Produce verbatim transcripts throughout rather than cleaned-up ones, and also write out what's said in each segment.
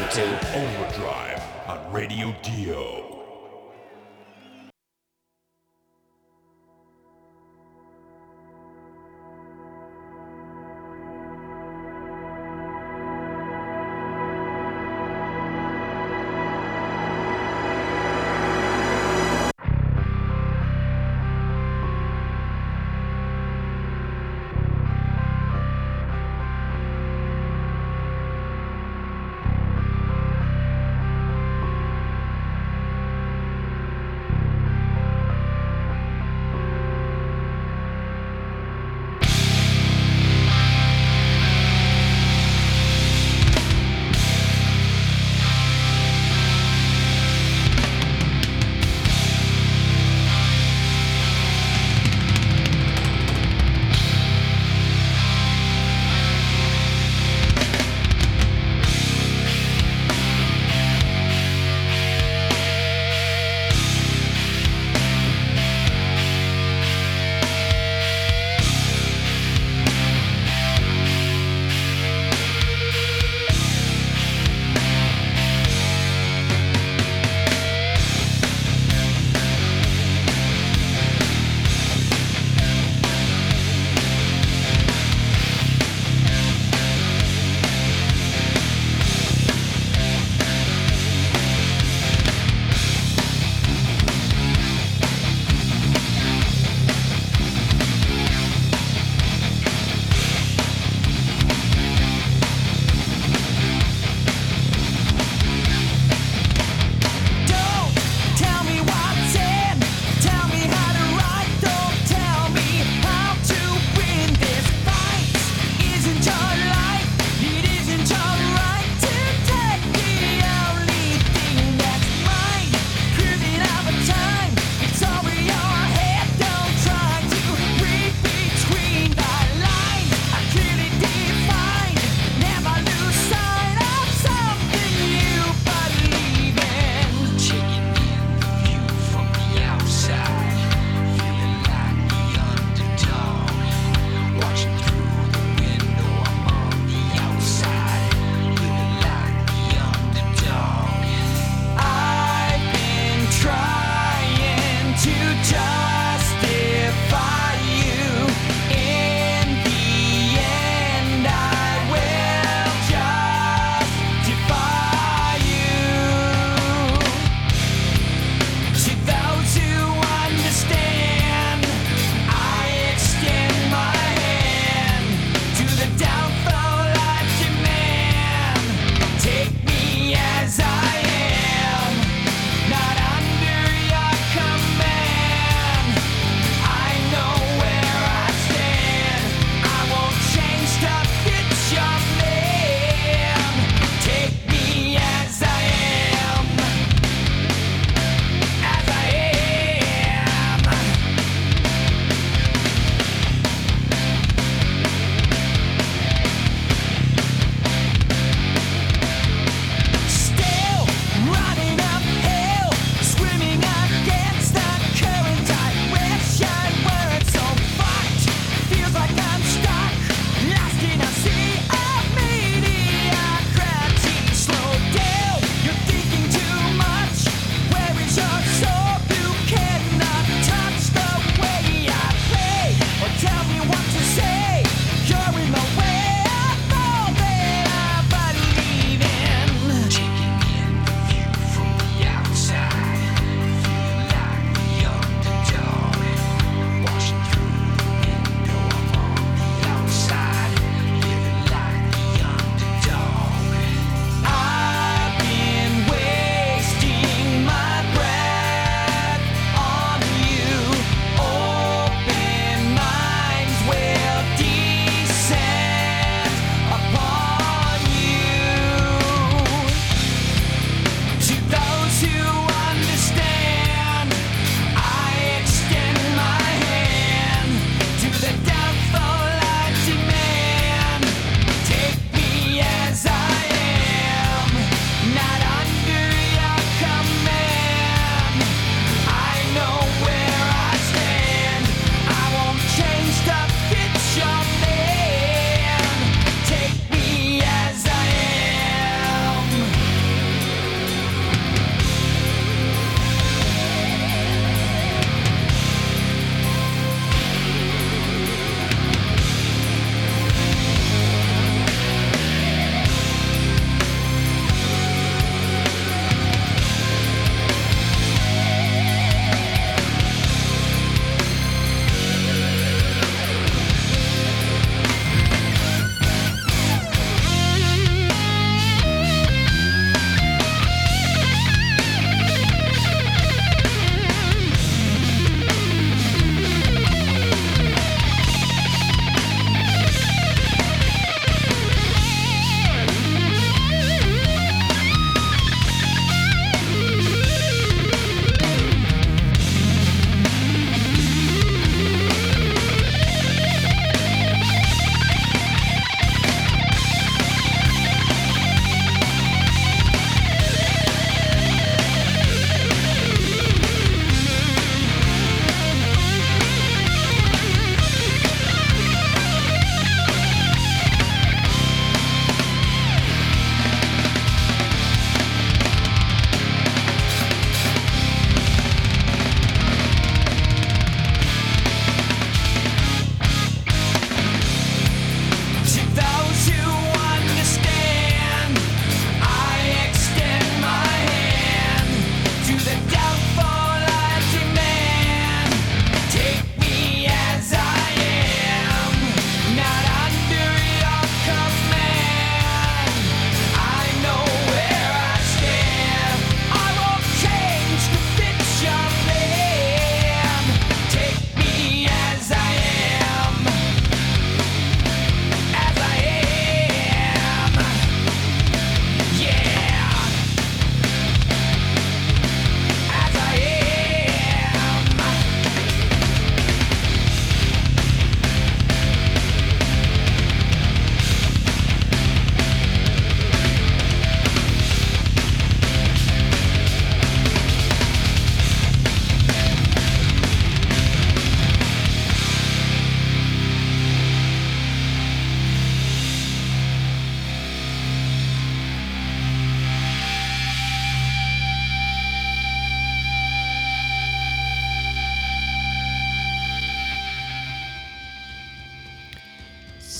to Overdrive on Radio Dio.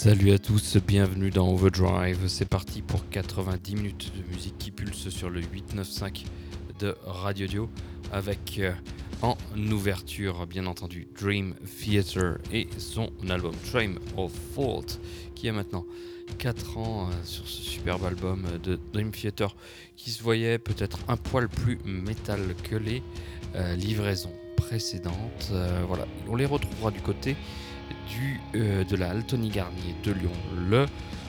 Salut à tous, bienvenue dans Overdrive. C'est parti pour quatre-vingt-dix minutes de musique qui pulse sur le huit neuf cinq de Radio Dio avec euh, en ouverture bien entendu Dream Theater et son album Train of Thought qui a maintenant quatre ans euh, sur ce superbe album de Dream Theater qui se voyait peut-être un poil plus métal que les euh, livraisons précédentes. Euh, voilà, on les retrouvera du côté du, euh, de la Altony Garnier de Lyon le euh,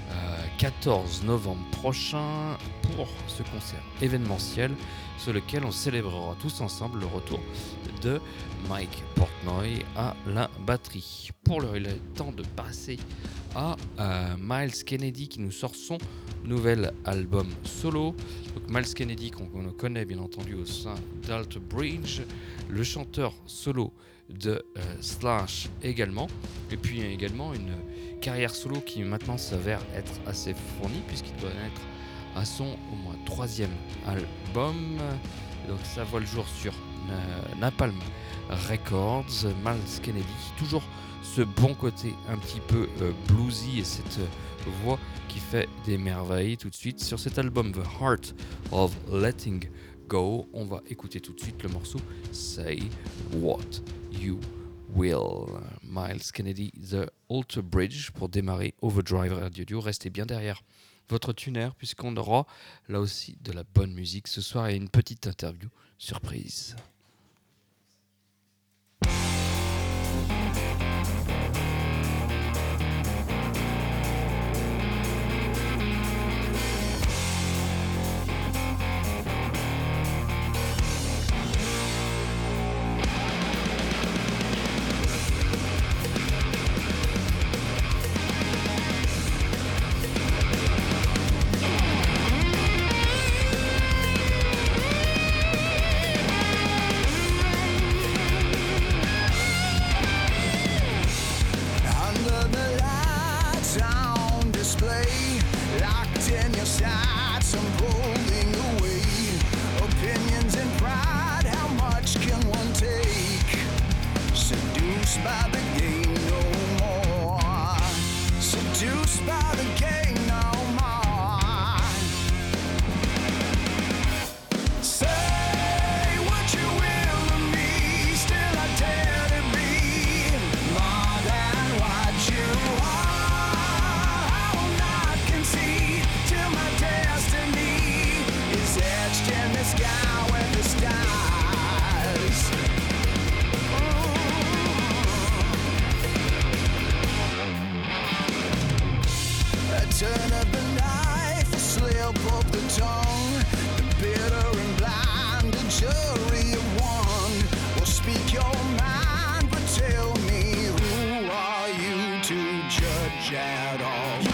quatorze novembre prochain pour ce concert événementiel sur lequel on célébrera tous ensemble le retour de Mike Portnoy à la batterie. Pour l'heure, il est temps de passer à euh, Myles Kennedy qui nous sort son nouvel album solo. Donc Myles Kennedy qu'on, qu'on connaît bien entendu au sein d'Alter Bridge, le chanteur solo de euh, Slash également, et puis également une carrière solo qui maintenant s'avère être assez fournie puisqu'il doit être à son au moins troisième album. Donc ça voit le jour sur euh, Napalm Records. Myles Kennedy, toujours ce bon côté un petit peu euh, bluesy et cette euh, voix qui fait des merveilles. Tout de suite sur cet album The Heart of Letting Go, on va écouter tout de suite le morceau Say What You Will. Myles Kennedy, The Alter Bridge pour démarrer Overdrive Radio Dio. Restez bien derrière votre tuner puisqu'on aura là aussi de la bonne musique ce soir et une petite interview surprise.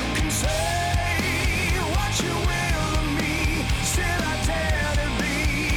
Say what you will of me, still I dare to be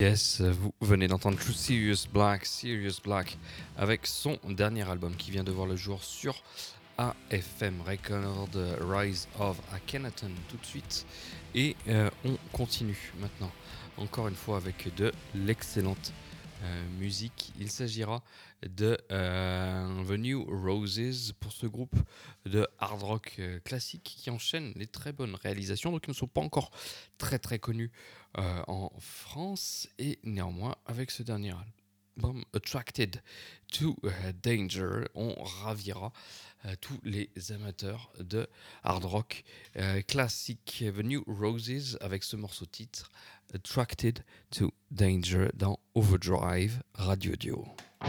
Yes, vous venez d'entendre True Serious Black, Serious Black, avec son dernier album qui vient de voir le jour sur A F M Record, Rise of Akhenaton tout de suite. Et euh, on continue maintenant, encore une fois avec de l'excellente euh, musique. Il s'agira de euh, The New Roses pour ce groupe de hard rock euh, classique qui enchaîne les très bonnes réalisations, donc ils ne sont pas encore très très connus euh, en France, et néanmoins avec ce dernier album Attracted to Danger, on ravira euh, tous les amateurs de hard rock euh, classique. The New Roses avec ce morceau titre Attracted to Danger dans Overdrive Radio Dio.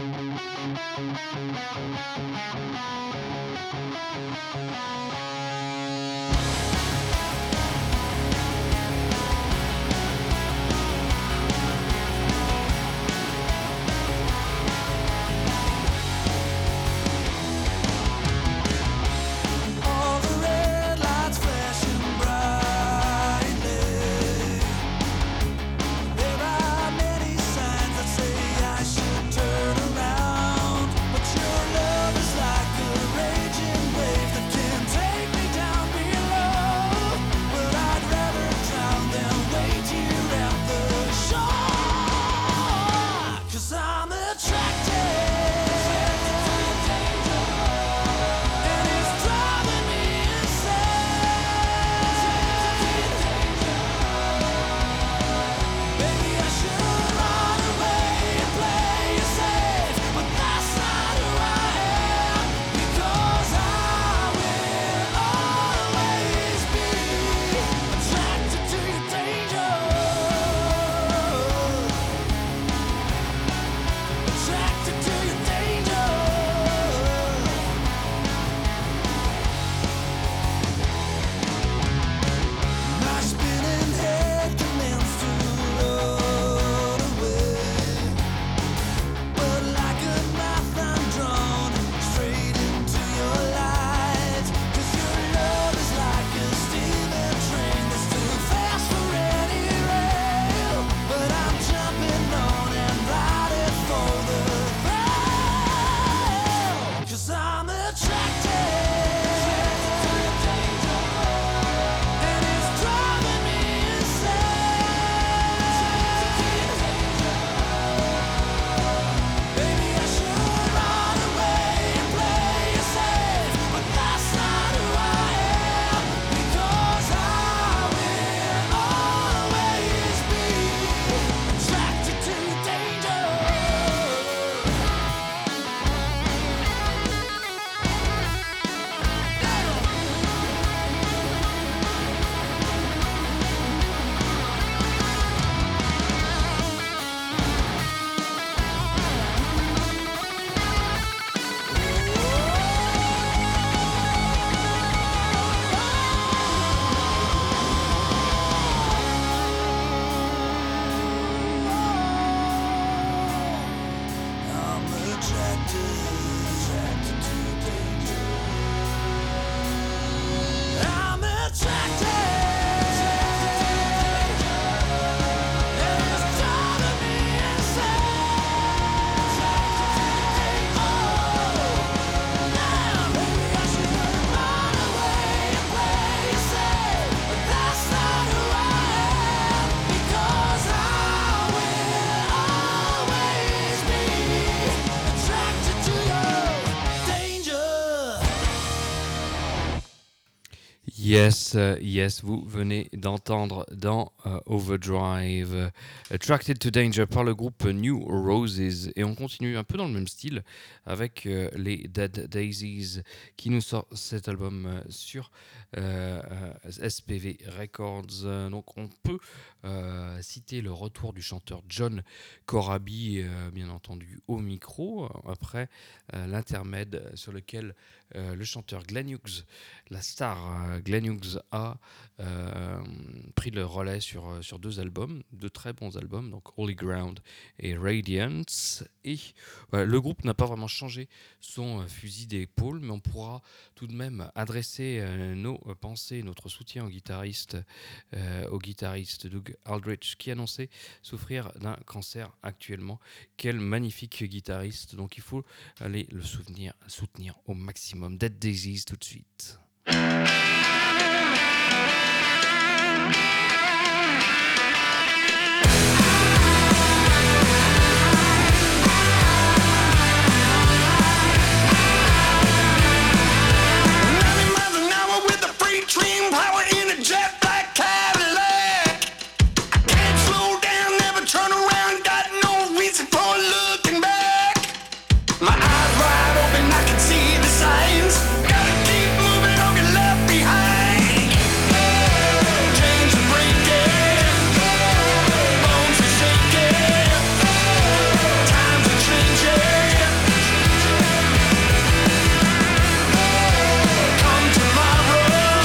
Yes, uh, yes, vous venez d'entendre dans uh, Overdrive uh, Attracted to Danger par le groupe New Roses, et on continue un peu dans le même style avec uh, les Dead Daisies qui nous sortent cet album uh, sur uh, uh, S P V Records. Uh, donc on peut uh, citer le retour du chanteur John Corabi, uh, bien entendu au micro, après uh, l'intermède sur lequel uh, le chanteur Glenn Hughes, la star uh, Glenn Hughes a euh, pris le relais sur, sur deux albums, deux très bons albums, donc Holy Ground et Radiance. Et voilà, le groupe n'a pas vraiment changé son fusil d'épaule, mais on pourra tout de même adresser euh, nos pensées, notre soutien au guitariste, euh, au guitariste Doug Aldrich, qui annonçait souffrir d'un cancer actuellement. Quel magnifique guitariste, donc il faut aller le souvenir, soutenir au maximum. Dead Daisies tout de suite. Dream power in a jet black Cadillac. Can't slow down, never turn around. Got no reason for looking back. My eyes wide open, I can see the signs. Gotta keep moving or get left behind. Chains are breaking, bones are shaking. Times are changing. Come tomorrow.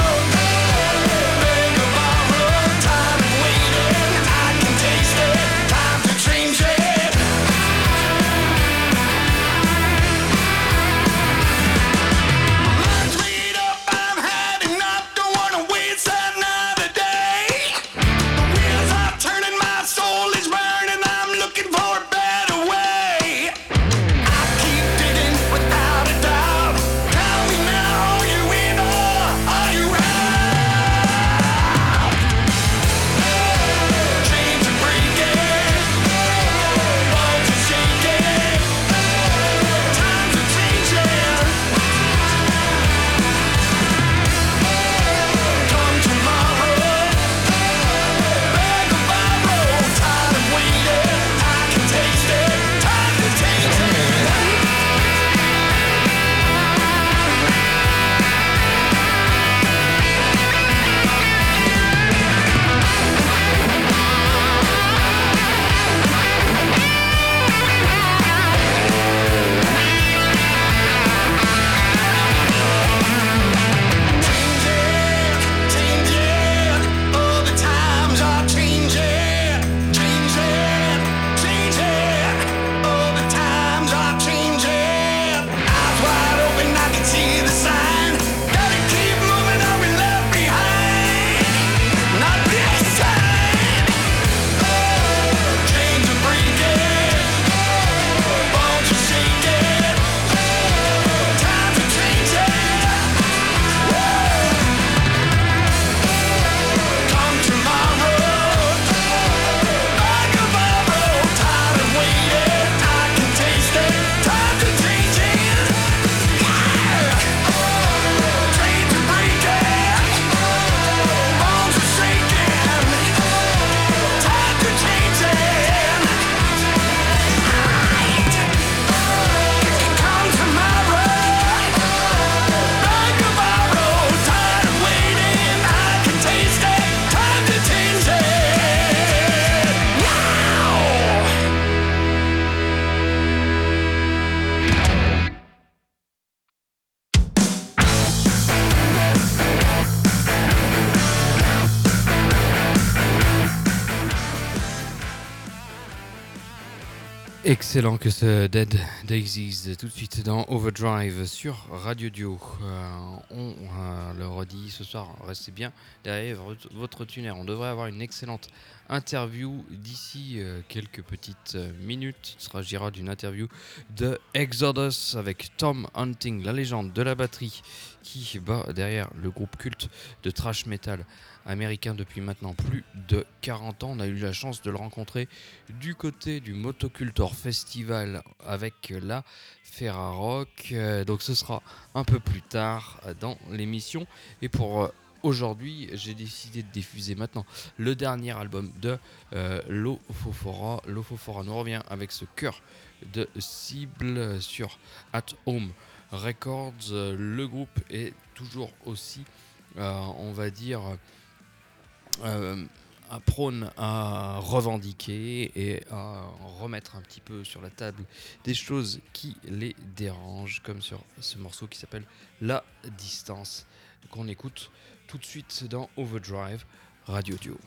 Excellent que ce Dead Daisies, tout de suite dans Overdrive sur Radio Dio. Euh, on euh, le redit ce soir, restez bien derrière votre tuner. On devrait avoir une excellente interview d'ici euh, quelques petites euh, minutes. Il s'agira d'une interview de Exodus avec Tom Hunting, la légende de la batterie qui bat derrière le groupe culte de thrash metal américain depuis maintenant plus de quarante ans. On a eu la chance de le rencontrer du côté du Motocultor Festival avec la Ferrarock. Euh, donc ce sera un peu plus tard dans l'émission. Et pour euh, aujourd'hui, j'ai décidé de diffuser maintenant le dernier album de euh, Lofofora. Lofofora nous revient avec ce cœur de cible sur At Home Records. Le groupe est toujours aussi, euh, on va dire, euh, à prône à revendiquer et à remettre un petit peu sur la table des choses qui les dérangent, comme sur ce morceau qui s'appelle La Distance, qu'on écoute tout de suite dans Overdrive Radio Duo.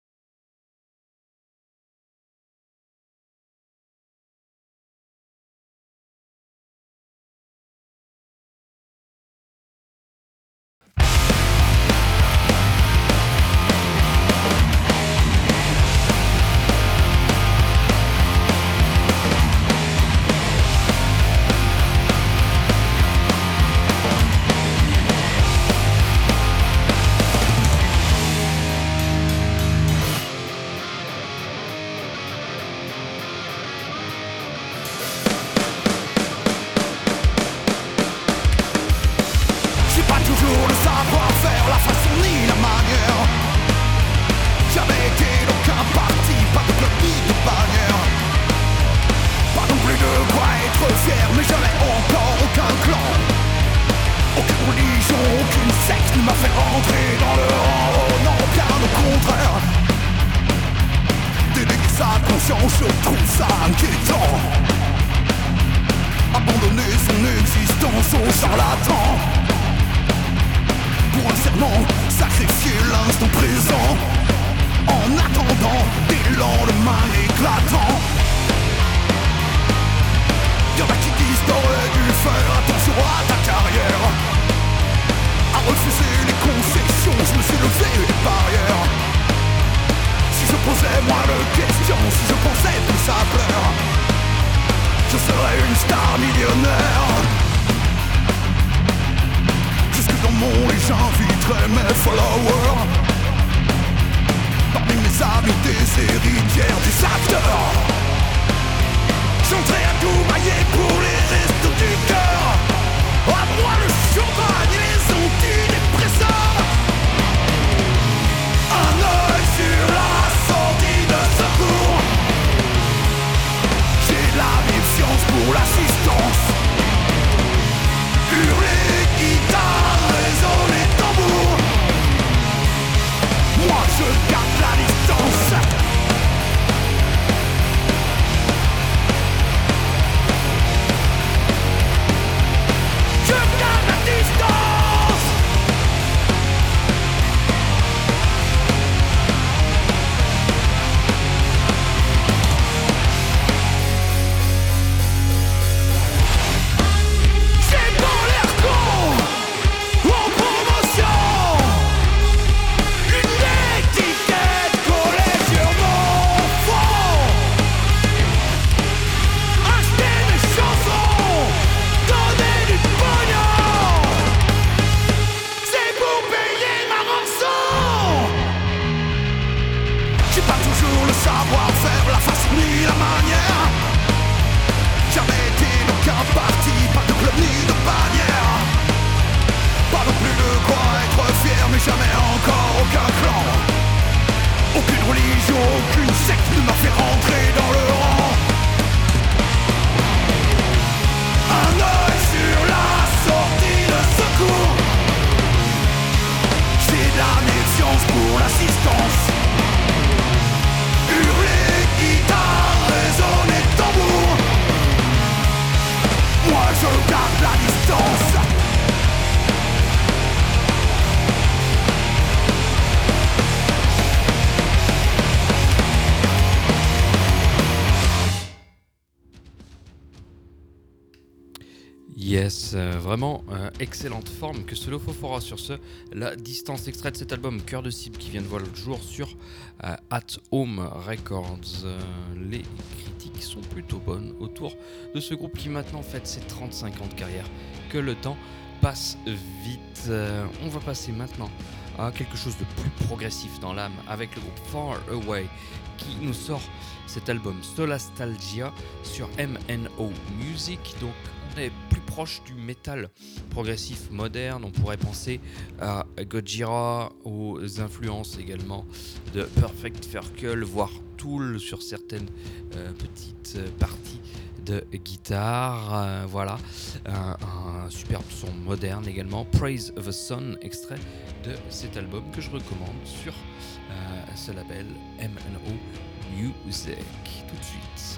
Yes, euh, vraiment euh, excellente forme que ce Lofofora. Sur ce, la distance extraite de cet album Cœur de cible qui vient de voir le jour sur euh, At Home Records. Euh, les critiques sont plutôt bonnes autour de ce groupe qui maintenant fête ses trente-cinq ans de carrière. Que le temps passe vite. Euh, on va passer maintenant à quelque chose de plus progressif dans l'âme avec le groupe Far Away qui nous sort cet album Solastalgia sur M N O Music. Donc on est plus proche du métal progressif moderne. On pourrait penser à Gojira, aux influences également de Perfect Circle, voire Tool sur certaines euh, petites parties de guitare. Euh, voilà, un, un superbe son moderne également. Praise the Sun, extrait de cet album que je recommande sur euh, ce label M N O Music. Tout de suite.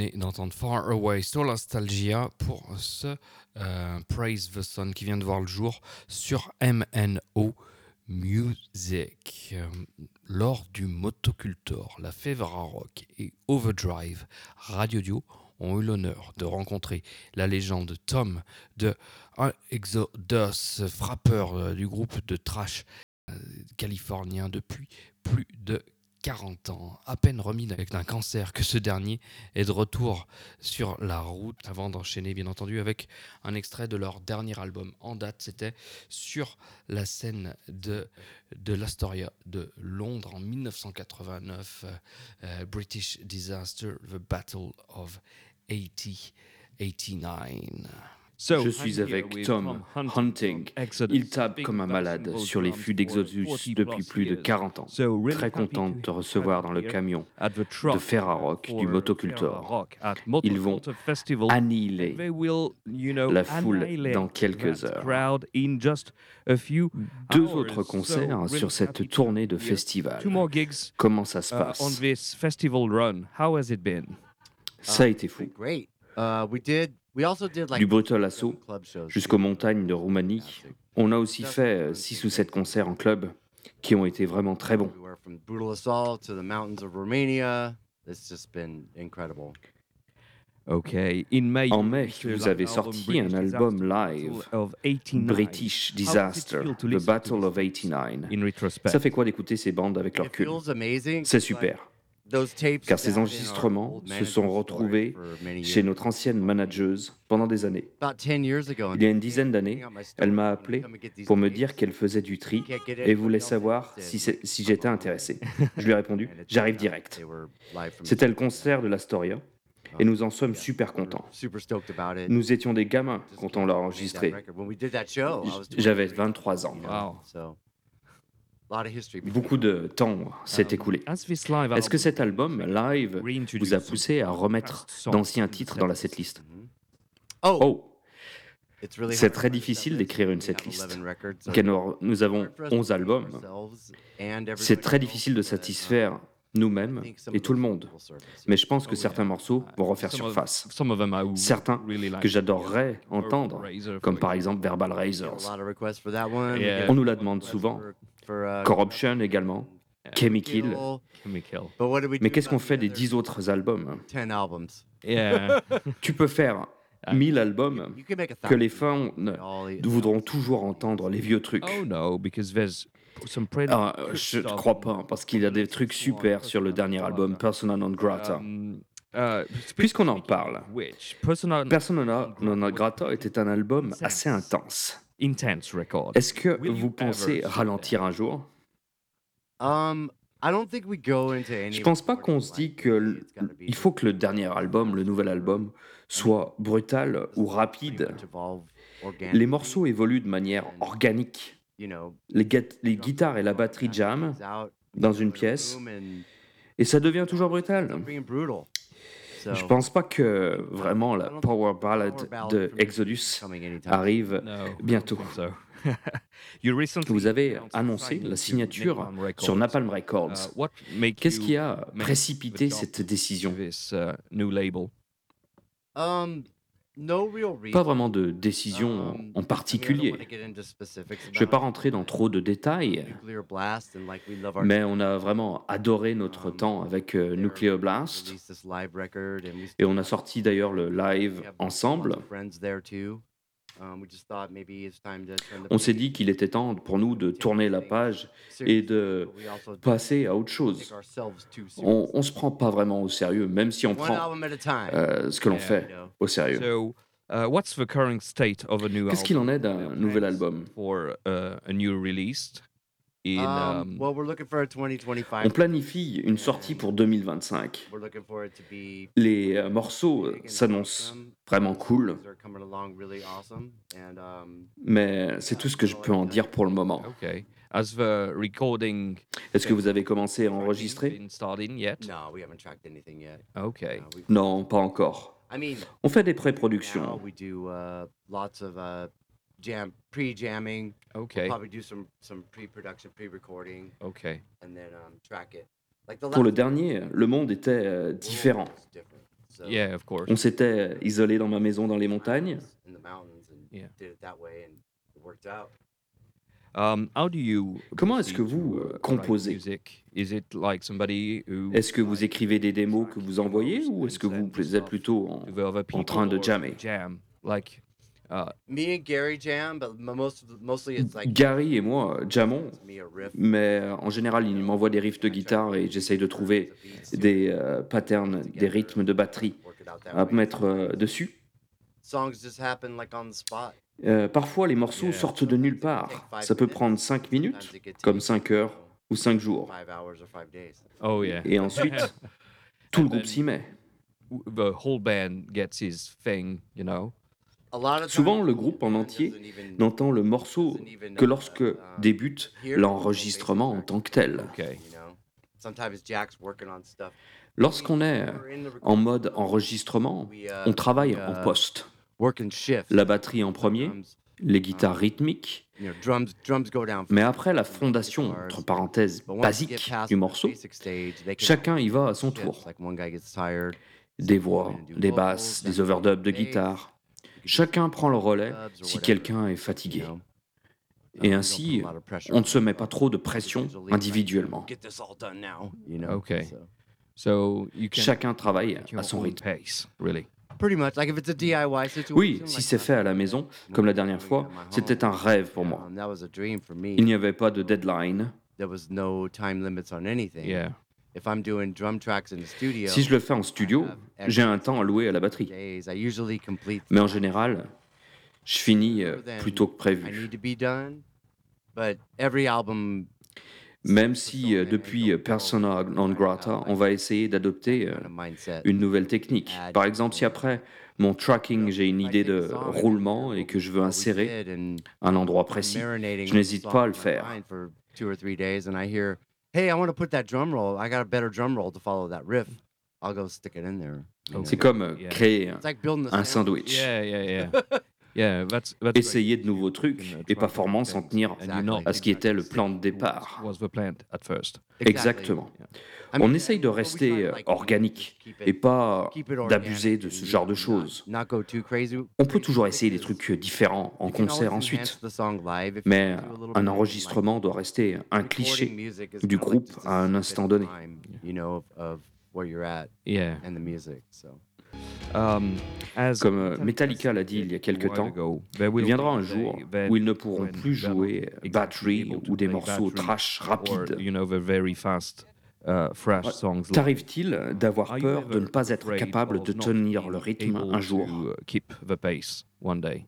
venez d'entendre Far Away sur Nostalgia pour ce euh, Praise the Sun qui vient de voir le jour sur M N O Music. Euh, lors du Motocultor, la Fevra Rock et Overdrive Radio Dio ont eu l'honneur de rencontrer la légende Tom de Exodus, frappeur euh, du groupe de thrash euh, californien depuis plus de quarante ans, à peine remis avec un cancer, que ce dernier est de retour sur la route, avant d'enchaîner bien entendu avec un extrait de leur dernier album en date. C'était sur la scène de, de l'Astoria de Londres en dix-neuf cent quatre-vingt-neuf, euh, British Disaster, The Battle of eighty eighty-nine. Je suis avec Tom Hunting. Il tape comme un malade sur les fûts d'Exodus depuis plus de quarante ans. Très content de te recevoir dans le camion de Ferrarock du Motocultor. Ils vont annihiler la foule dans quelques heures. Deux autres concerts sur cette tournée de festival. Comment ça se passe? Ça a été fou. Du Brutal Assault jusqu'aux montagnes de Roumanie, on a aussi fait six ou sept concerts en club qui ont été vraiment très bons. En mai, vous avez sorti un album live, British Disaster, The Battle of eighty-nine. Ça fait quoi d'écouter ces bandes avec leur recul? C'est super. Car ces enregistrements se sont retrouvés chez notre ancienne manageuse pendant des années. Il y a une dizaine d'années, elle m'a appelé pour me dire qu'elle faisait du tri et voulait savoir si, si j'étais intéressé. Je lui ai répondu « J'arrive direct ». C'était le concert de l'Astoria et nous en sommes super contents. Nous étions des gamins quand on l'a enregistré. J'avais vingt-trois ans. Wow. Beaucoup de temps s'est écoulé. Est-ce que cet album live vous a poussé à remettre d'anciens titres dans la setlist? Oh, c'est très difficile d'écrire une setlist. Nous avons onze albums. C'est très difficile de satisfaire nous-mêmes et tout le monde. Mais je pense que certains morceaux vont refaire surface. Certains que j'adorerais entendre, comme par exemple Verbal Razors. On nous la demande souvent. Corruption également, Chemical. Mais qu'est-ce qu'on fait des dix autres albums? Tu peux faire mille albums que les fans voudront toujours entendre les vieux trucs. Ah, je ne crois pas, parce qu'il y a des trucs super sur le dernier album, Persona Non Grata. Puisqu'on en parle, Persona Non Grata était un album assez intense. Est-ce que vous pensez ralentir un jour? Je pense pas qu'on se dit que il faut que le dernier album, le nouvel album, soit brutal ou rapide. Les morceaux évoluent de manière organique. Les, gu- les guitares et la batterie jam dans une pièce et ça devient toujours brutal. Je pense pas que vraiment la power ballad de Exodus arrive bientôt. Vous avez annoncé la signature sur Napalm Records. Qu'est-ce qui a précipité cette décision? Pas vraiment de décision en particulier. Je ne vais pas rentrer dans trop de détails, mais on a vraiment adoré notre temps avec euh, Nuclear Blast et on a sorti d'ailleurs le live ensemble. On s'est dit qu'il était temps pour nous de tourner la page et de passer à autre chose. On ne se prend pas vraiment au sérieux, même si on prend euh, ce que l'on fait au sérieux. Qu'est-ce qu'il en est d'un nouvel album? On planifie une sortie pour deux mille vingt-cinq. Les euh, morceaux s'annoncent vraiment cool, mais c'est tout ce que je peux en dire pour le moment. Est-ce que vous avez commencé à enregistrer? Non, pas encore. On fait des pré-productions. Jam pre-jamming. Okay. We'll probably do some some pre-production, pre-recording. Okay. And then um, track it. Like the Pour le last dernier, le monde était euh, différent. Yeah, of course. On s'était isolé dans ma maison dans les montagnes. in the mountains and Yeah. did it that way, and it worked out. Um, how do you Comment est-ce que proceed vous, to, euh, uh, write composez? music? Is it like somebody who Est-ce que vous écrivez des démos que vous envoyez ou est-ce que vous êtes plutôt en, to the other people en train de or jammer? jam? Like, uh, Me and Gary jam, but mo- most of the- mostly it's like Gary et moi euh, jammons, me a riff. mais euh, en général, il m'envoie des riffs de guitare et j'essaye de trouver des euh, patterns, des rythmes de batterie Work it out that à way. mettre euh, dessus. Songs just happen like on the spot. Euh, parfois, les morceaux sortent de nulle part. Ça peut prendre cinq minutes, comme cinq heures ou cinq jours. Five hours or five days. oh yeah. Et ensuite, tout le groupe s'y met. The whole band gets his thing, you know. A lot of Souvent, times, le groupe en the band entier doesn't even- n'entend le morceau que lorsque débute l'enregistrement en tant que tel. Okay. you know. Sometimes Jack's working on stuff. Lorsqu'on est We're in the en mode enregistrement, We, uh, on travaille we, en uh, poste. working shift. La batterie en premier, Drums, les guitares rythmiques, you know, drums, drums go down. mais first, après la then the fondation, guitars. entre parenthèses, But once you get basique past du the morceau, basic stage, they can chacun y va à son shift. tour. Like one guy gets tired, Des voix, des basses, des overdubs de guitare. Chacun prend le relais si quelqu'un est fatigué. Et ainsi, on ne se met pas trop de pression individuellement. Get this all done now, you know. Okay. So, So you can Chacun travaille at your à son own rythme. pace, really. pretty much, like if it's a D I Y situation. Oui, si like c'est that, fait à la maison, comme la dernière fois, c'était un rêve pour moi. um, that was a dream for me. Il n'y avait pas de deadline. There was no time limits on anything. Yeah. If I'm doing drum tracks in the studio, Si je le fais en studio, j'ai un temps alloué à la batterie. days, I usually complete Mais en général, je finis euh, than plus tôt que I prévu. need to be done. But every album, Même si euh, depuis euh, Persona non grata, on va essayer d'adopter euh, kind of mindset. une nouvelle technique. Par exemple, si après mon tracking, j'ai une idée de roulement et que je veux insérer un endroit précis, je n'hésite pas à le faire. For two or three days, and I hear, "Hey, I want to put that drum roll. I got a better drum roll to follow that riff. I'll go stick it in there." you know? C'est comme euh, Yeah. créer un, It's like building a un sandwich. Yeah, yeah, yeah. Yeah, that's that's Essayer de nouveaux trucs et pas forcément s'en tenir à ce qui était le plan de départ. was the plan at first. Exactement. On essaye de rester euh, organique et pas d'abuser de ce genre de choses. On peut toujours essayer des trucs différents en concert ensuite, mais un enregistrement doit rester un cliché du groupe à un instant donné. Yeah. Um, as Comme euh, Metallica l'a dit il y a quelque temps, il viendra un jour où ils ne pourront plus jouer Battery ou des morceaux trash rapides. You know, the very fast, uh, fresh songs. T'arrive-t-il d'avoir peur de ne pas être capable de tenir le rythme un jour? To keep the pace one day.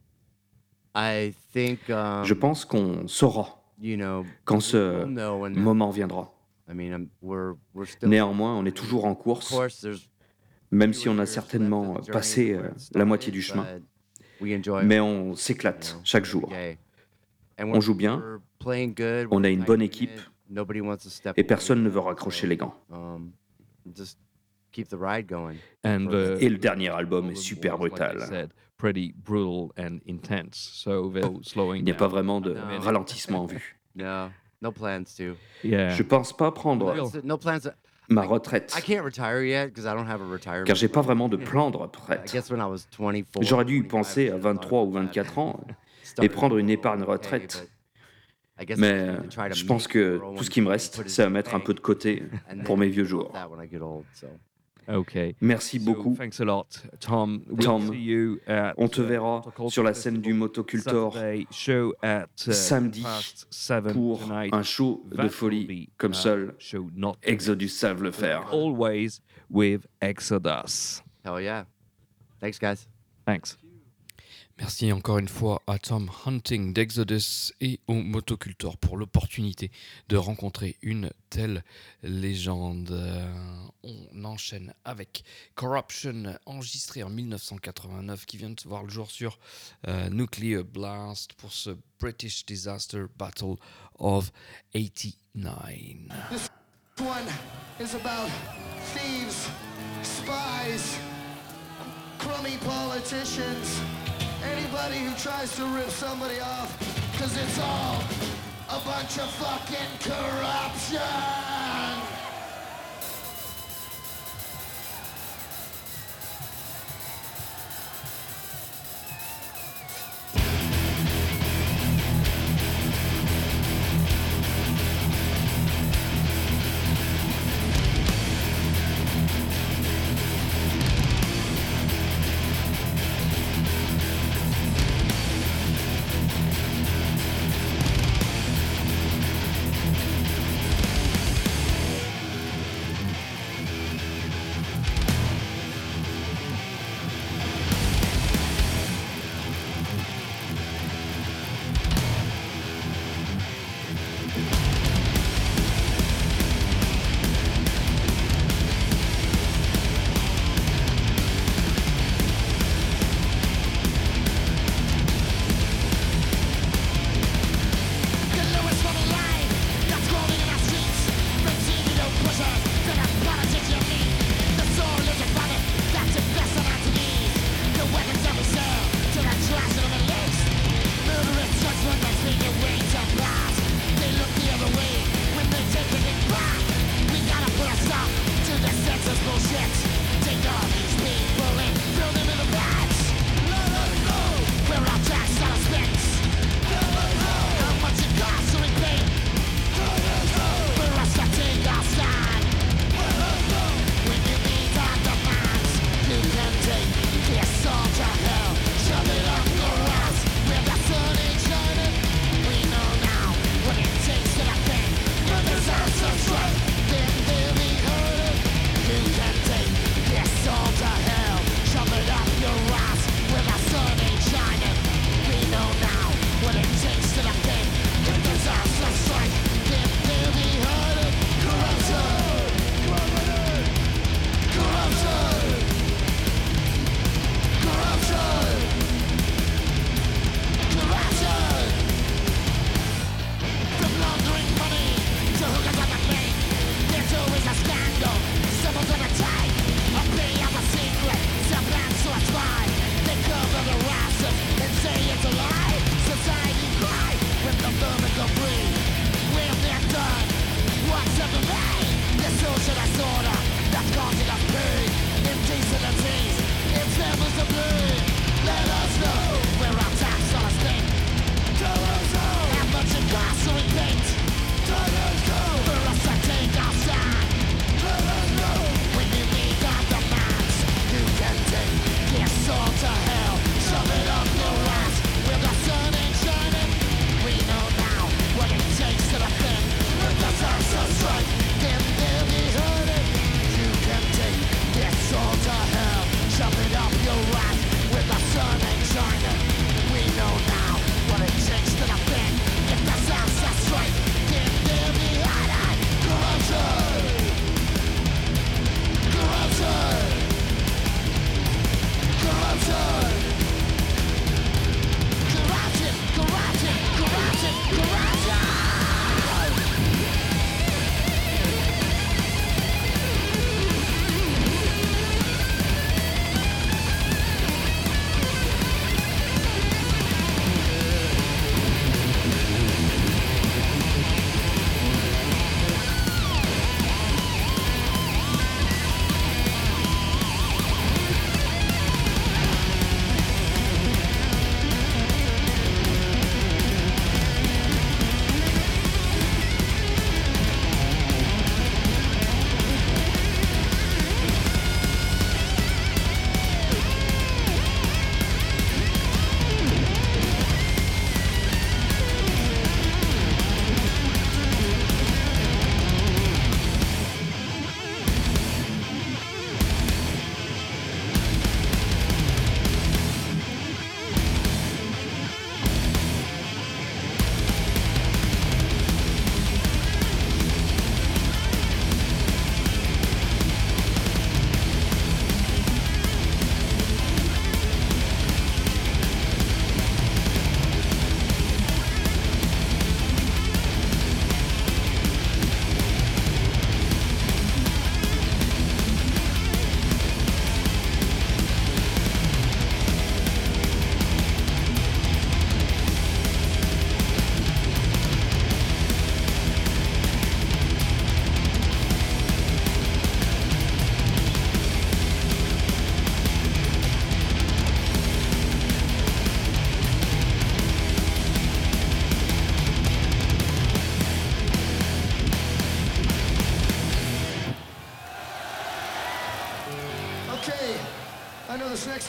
Je Je pense qu'on saura quand ce moment viendra. Néanmoins, on est toujours en course, même si on a certainement passé euh, la moitié du chemin. Mais on s'éclate chaque jour. On joue bien, on a une bonne équipe, et personne ne veut raccrocher les gants. And the, Et le dernier album est super brutal. Like I said, pretty brutal and intense. So they're slowing Il n'y a pas down. vraiment de ralentissement en vue. No, no plans to. Yeah. Je pense pas prendre No plans to. ma retraite, I can't retire yet because I don't have a retirement. car j'ai pas vraiment de plan de I retraite. guess when I was twenty-four. J'aurais dû y penser à vingt-trois ou vingt-quatre ans et prendre une épargne retraite. Mais euh, je pense que tout ce qui me reste, c'est à mettre un peu de côté pour mes vieux jours. Okay. Merci So, beaucoup. thanks a lot, Tom. We'll Tom, see you at, On te uh, verra Motoculture sur la scène du Festival Motocultor Saturday show at, uh, samedi past seven pour tonight. un show de That folie will be, comme uh, seul show not Exodus savent le faire. always with Exodus. Hell yeah. Thanks, guys. Thanks. Merci encore une fois à Tom Hunting d'Exodus et au Motocultor pour l'opportunité de rencontrer une telle légende. Euh, on enchaîne avec Corruption, enregistré en dix-neuf cent quatre-vingt-neuf, qui vient de voir le jour sur euh, Nuclear Blast pour ce British Disaster Battle of eighty-nine. This one is about thieves, spies, crummy politicians, anybody who tries to rip somebody off, cause it's all a bunch of fucking corruption.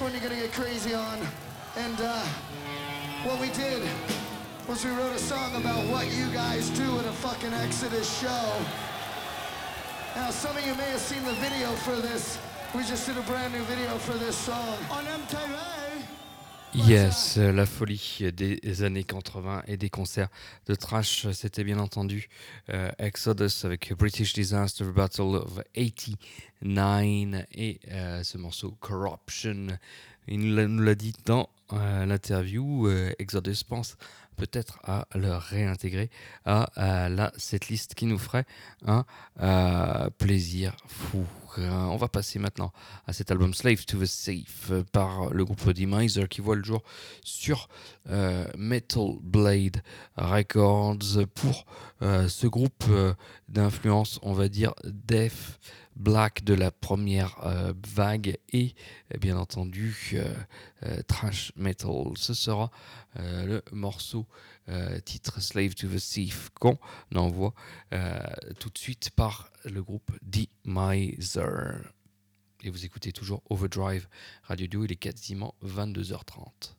one you're gonna get crazy on. And uh, what we did was we wrote a song about what you guys do at a fucking Exodus show. Now, some of you may have seen the video for this. We just did a brand new video for this song. On M T V. Yes, euh, la folie des années quatre-vingts et des concerts de thrash, c'était bien entendu euh, Exodus avec British Disaster Battle of quatre-vingt-dix-neuf et euh, ce morceau Corruption. Il nous l'a, nous l'a dit dans euh, l'interview, euh, Exodus pense peut-être à le réintégrer à, à la setlist qui nous ferait un euh, plaisir fou. Euh, on va passer maintenant à cet album Slave to the Safe euh, par le groupe Demiser qui voit le jour sur euh, Metal Blade Records pour euh, ce groupe euh, d'influence, on va dire, death black de la première euh, vague et euh, bien entendu euh, euh, thrash metal. Ce sera euh, le morceau euh, titre Slave to the Thief qu'on envoie euh, tout de suite par le groupe Demiser. Et vous écoutez toujours Overdrive Radio Dio, il est quasiment vingt-deux heures trente.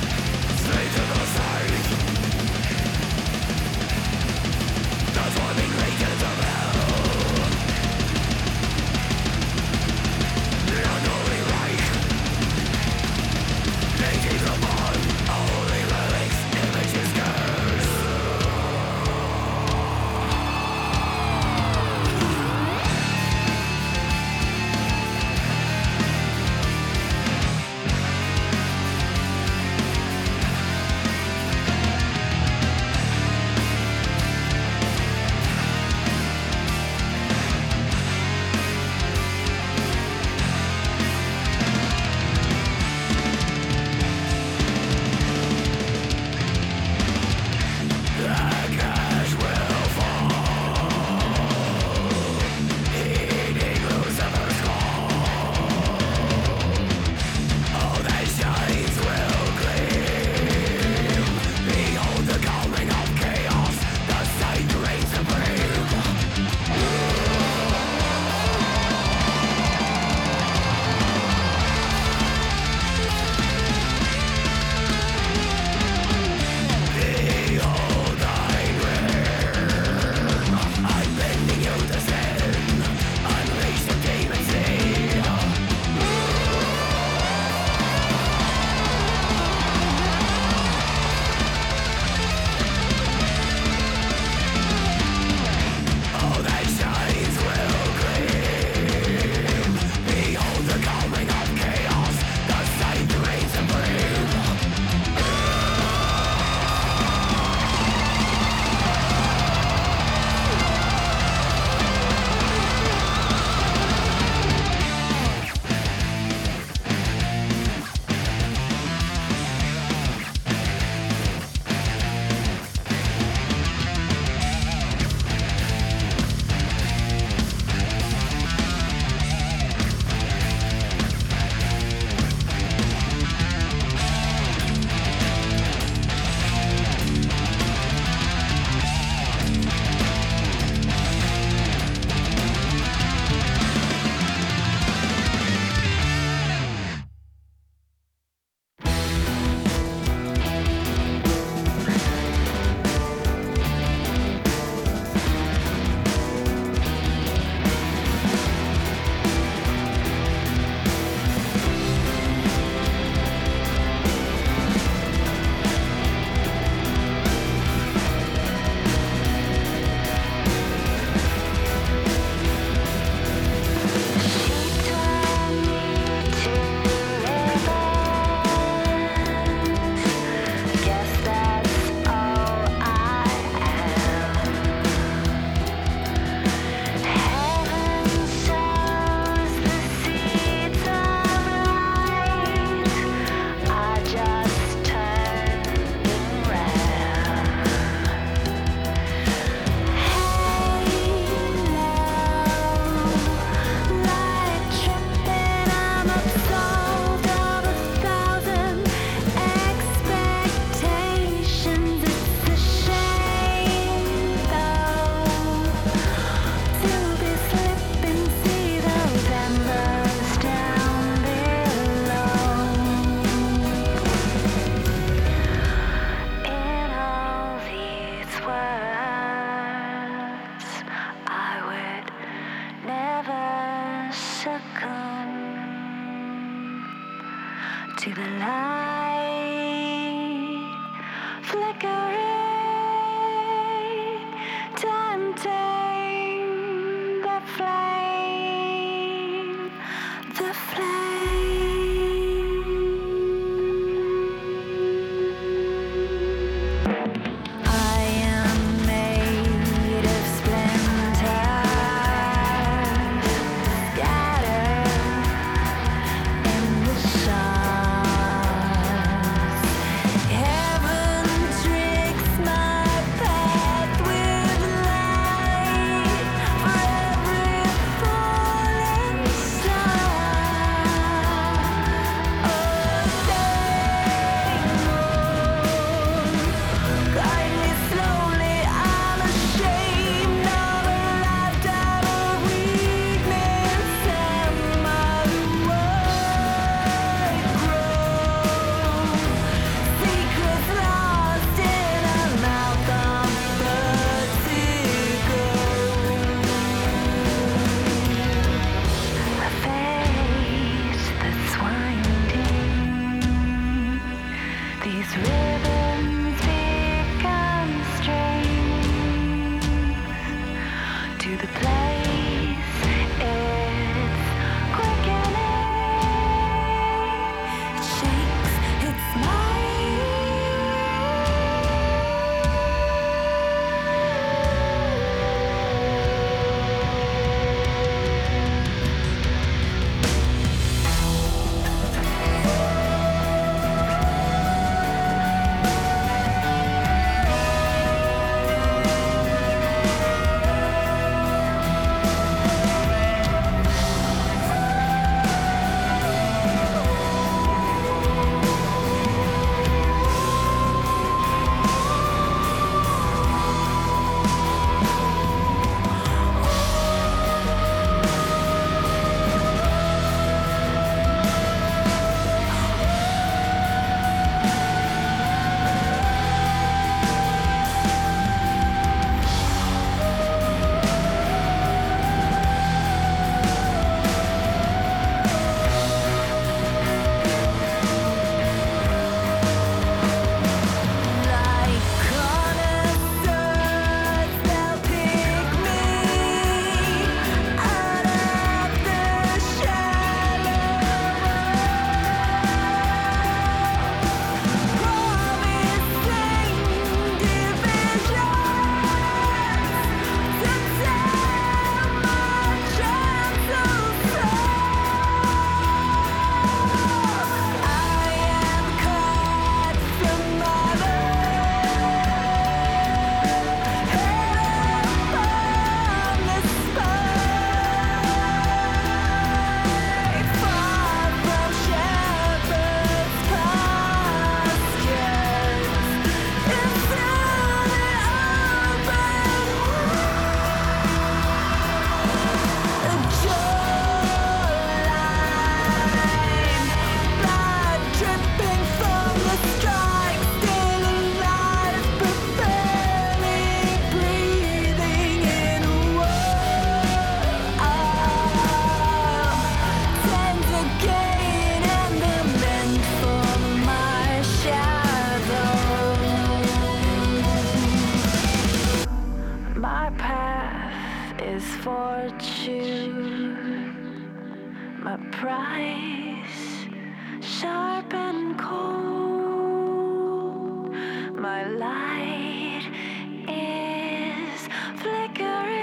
That's why they succumb to the light flickering, tempting the flame, the flame. I am made of splinters scattered in the stars. Heaven tricks my path with light for every falling star. Oh, guide me slowly, I'm ashamed of a lifetime of weakness and my word grows. Secrets lost in a Malcolm vertigo. A face that's winding. These ribbons become strings to the place it's quickening. It shakes its like connoisseurs, they'll pick me out of the shallow, promising divisions to tear my gentle soul. I am cut from mother, head upon the spike, far from shepherd's pastures, into the open a jawline, blood dripping from the strike, still alive but barely breathing in a world tends again and they're meant for my shadow. My path is fortune, my price sharp and cold. My light is flickering.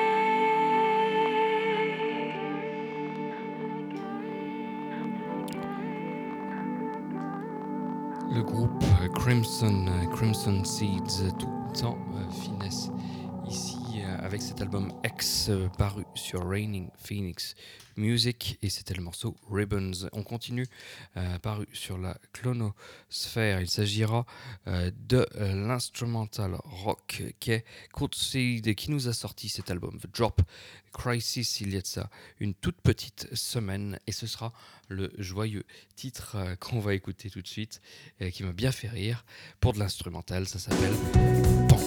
Le groupe euh, Crimson, euh, Crimson Seeds, euh, tout le temps euh, finesse ici euh, avec cet album X euh, paru sur Raining Phoenix Music et c'était le morceau Ribbons. On continue euh, paru sur la Clonosphère. Il s'agira euh, de euh, l'instrumental rock qu'est Cold Seed qui nous a sorti cet album The Drop Crisis il y a de ça une toute petite semaine et ce sera le joyeux titre euh, qu'on va écouter tout de suite et qui m'a bien fait rire pour de l'instrumental. Ça s'appelle Pan.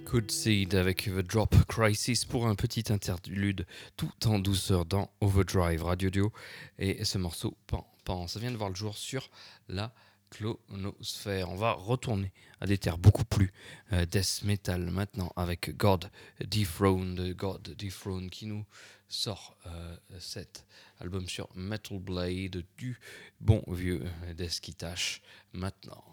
Good Seed avec The Drop Crisis pour un petit interlude tout en douceur dans Overdrive Radio Dio. Et ce morceau, pan, pan, ça vient de voir le jour sur la clonosphère. On va retourner à des terres beaucoup plus euh, death metal maintenant avec God Dethroned, God Dethroned qui nous sort euh, cet album sur Metal Blade, du bon vieux euh, death qui tâche maintenant.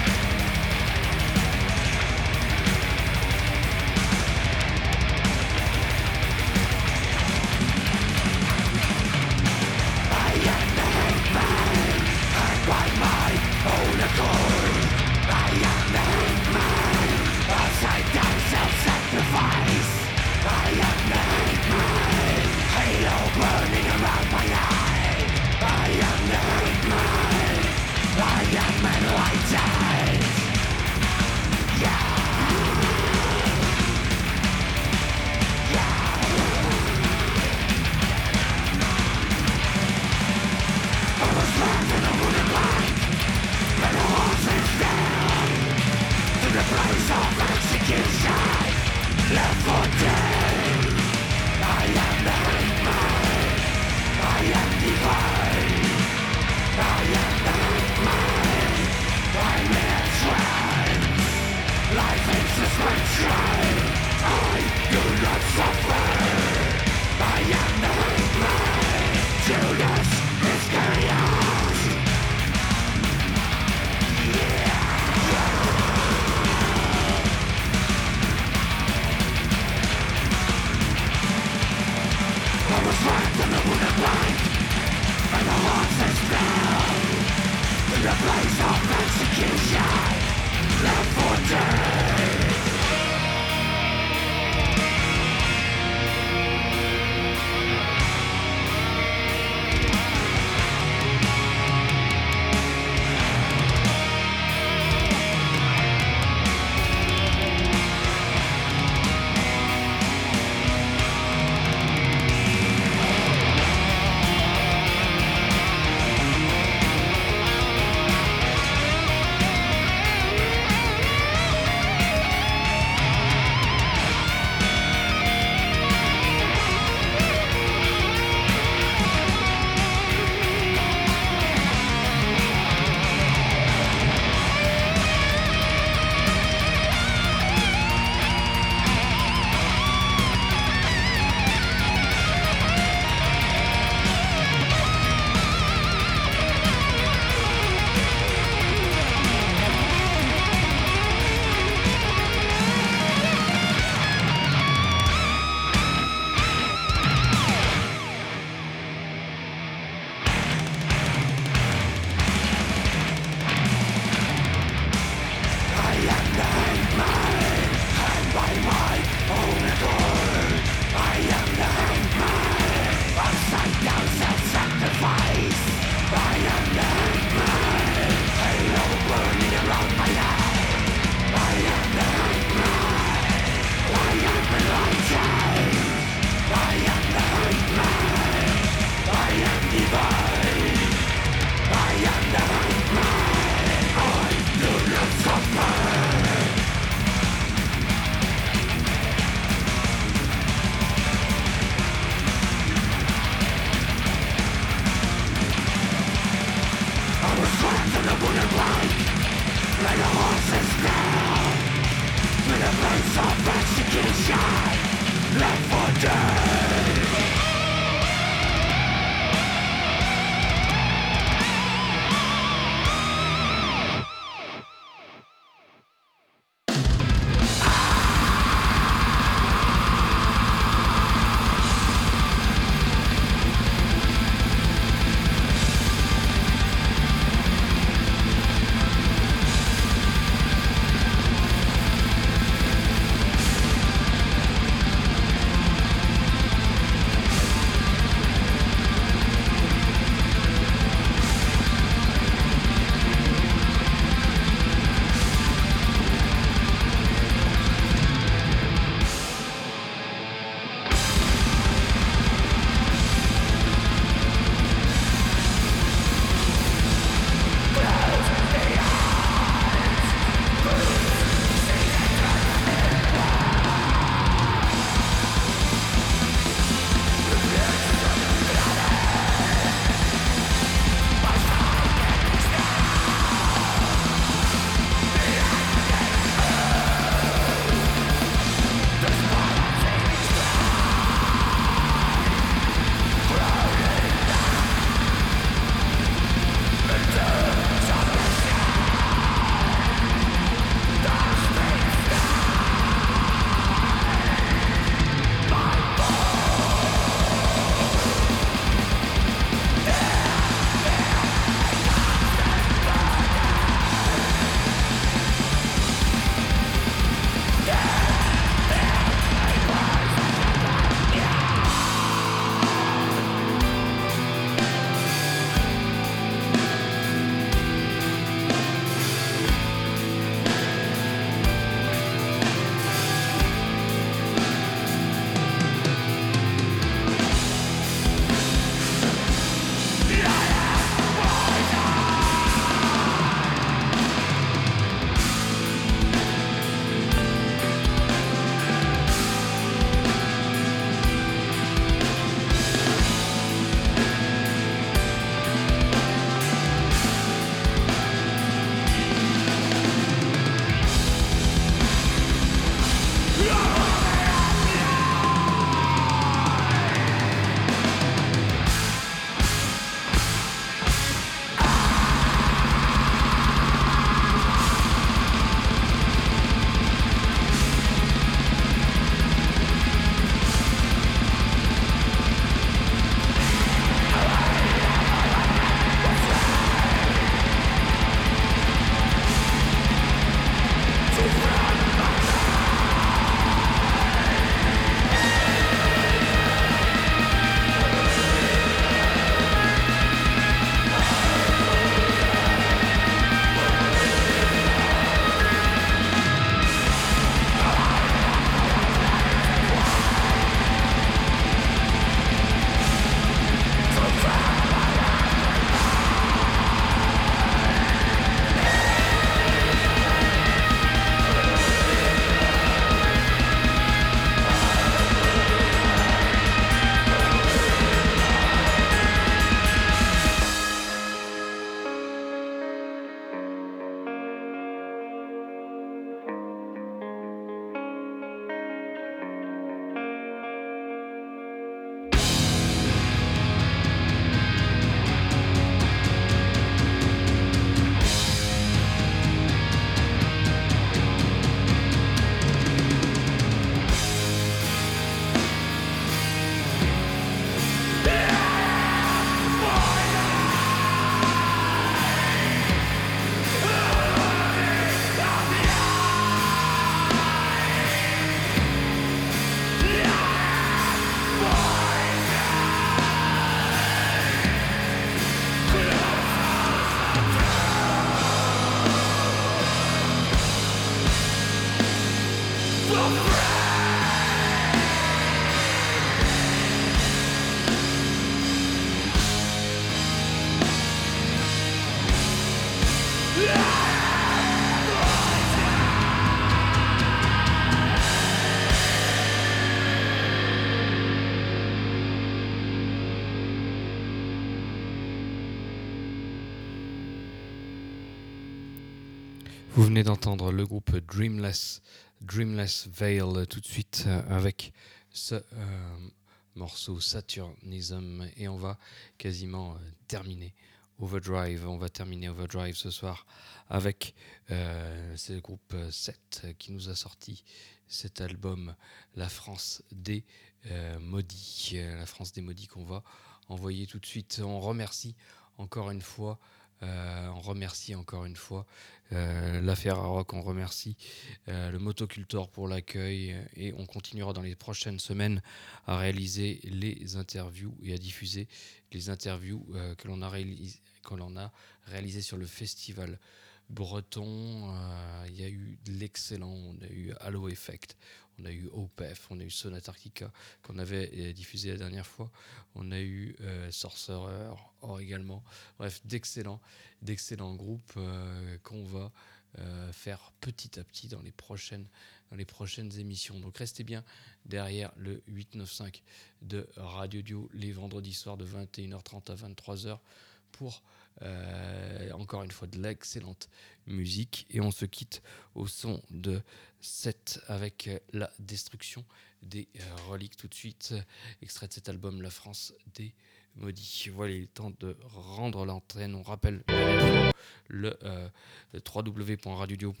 Vous venez d'entendre le groupe Dreamless, Dreamless Veil tout de suite euh, avec ce euh, morceau Saturnism et on va quasiment euh, terminer Overdrive. On va terminer Overdrive ce soir avec euh, ce groupe sept qui nous a sorti cet album La France des euh, Maudits, la France des Maudits qu'on va envoyer tout de suite. On remercie encore une fois Euh, on remercie encore une fois euh, l'affaire Rock, on remercie euh, le Motocultor pour l'accueil et on continuera dans les prochaines semaines à réaliser les interviews et à diffuser les interviews euh, que l'on a réalisées que l'on a réalisé sur le festival breton. Il euh, y a eu de l'excellent, on a eu Halo Effect, on a eu O P E F, on a eu Sonata Arctica qu'on avait euh, diffusé la dernière fois, on a eu euh, Sorcerer or également, bref d'excellents, d'excellents groupes euh, qu'on va euh, faire petit à petit dans les prochaines dans les prochaines émissions. Donc restez bien derrière le huit neuf cinq de Radio Dio les vendredis soirs de vingt et une heures trente à vingt-trois heures pour euh, encore une fois de l'excellente musique et on se quitte au son de sept avec La Destruction des euh, Reliques tout de suite, extrait de cet album La France des Maudits. Voilà, il est temps de rendre l'antenne. On rappelle le, euh, le w w w point radio dio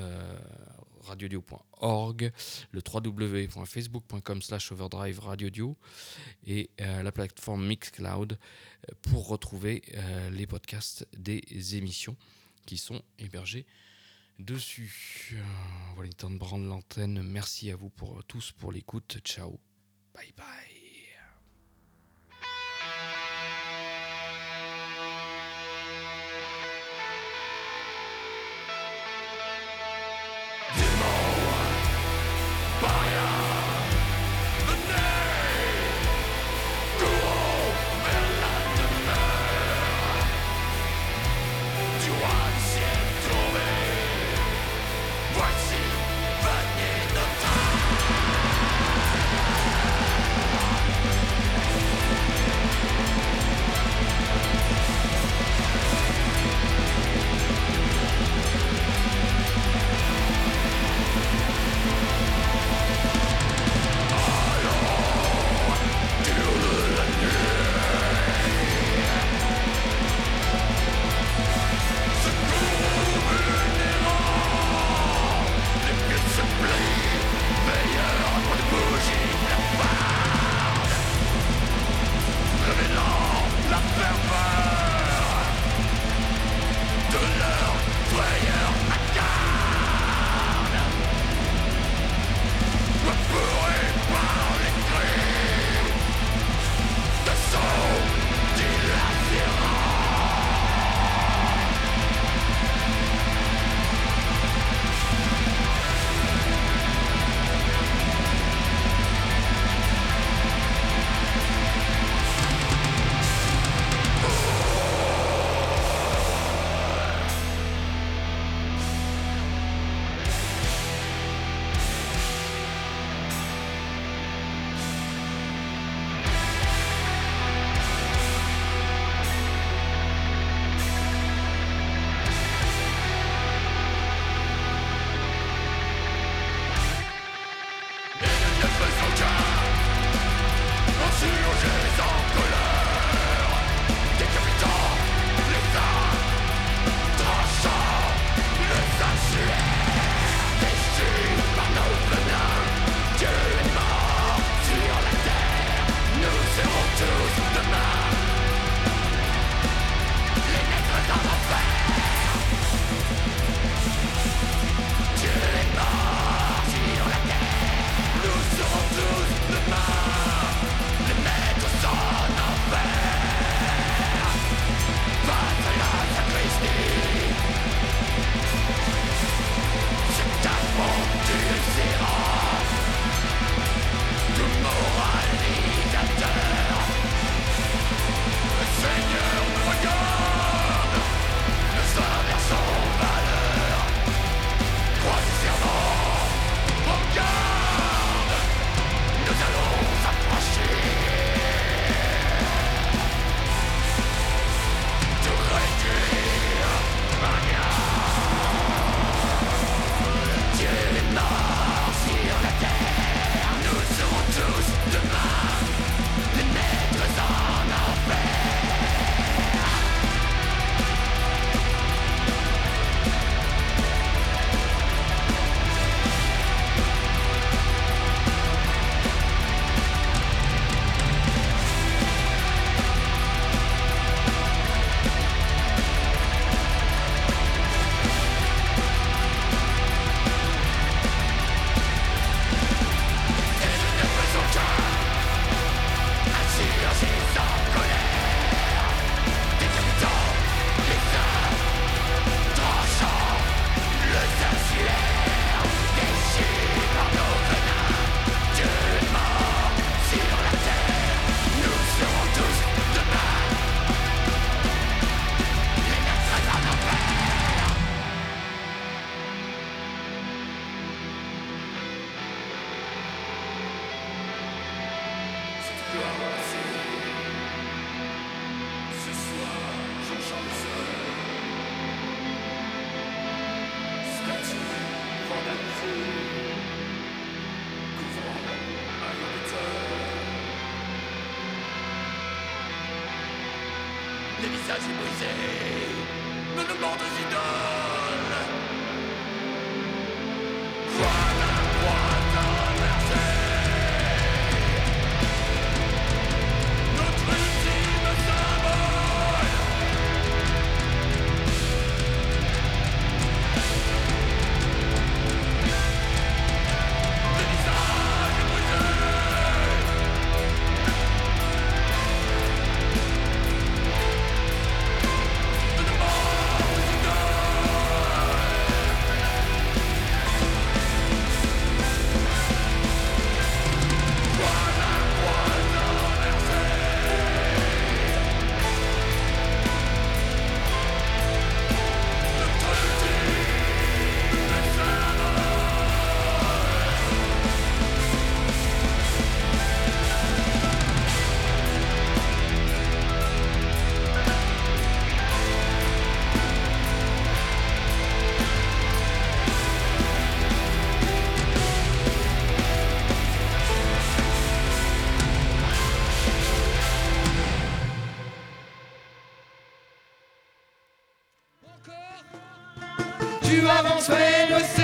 point org, le w w w point facebook point com slash overdrive radiodio et euh, la plateforme Mixcloud pour retrouver euh, les podcasts des émissions qui sont hébergés dessus. Euh, voilà, il est temps de prendre l'antenne. Merci à vous pour tous pour l'écoute. Ciao. Bye bye. Voici venir de temps. des visages brisés, nos noms de idoles. Croix la croix traversée, notre ultime symbole. Des visages brisés, de nos morts des idoles. Croix la croix traversée, notre ultime symbole. Tu avances, mais ne sais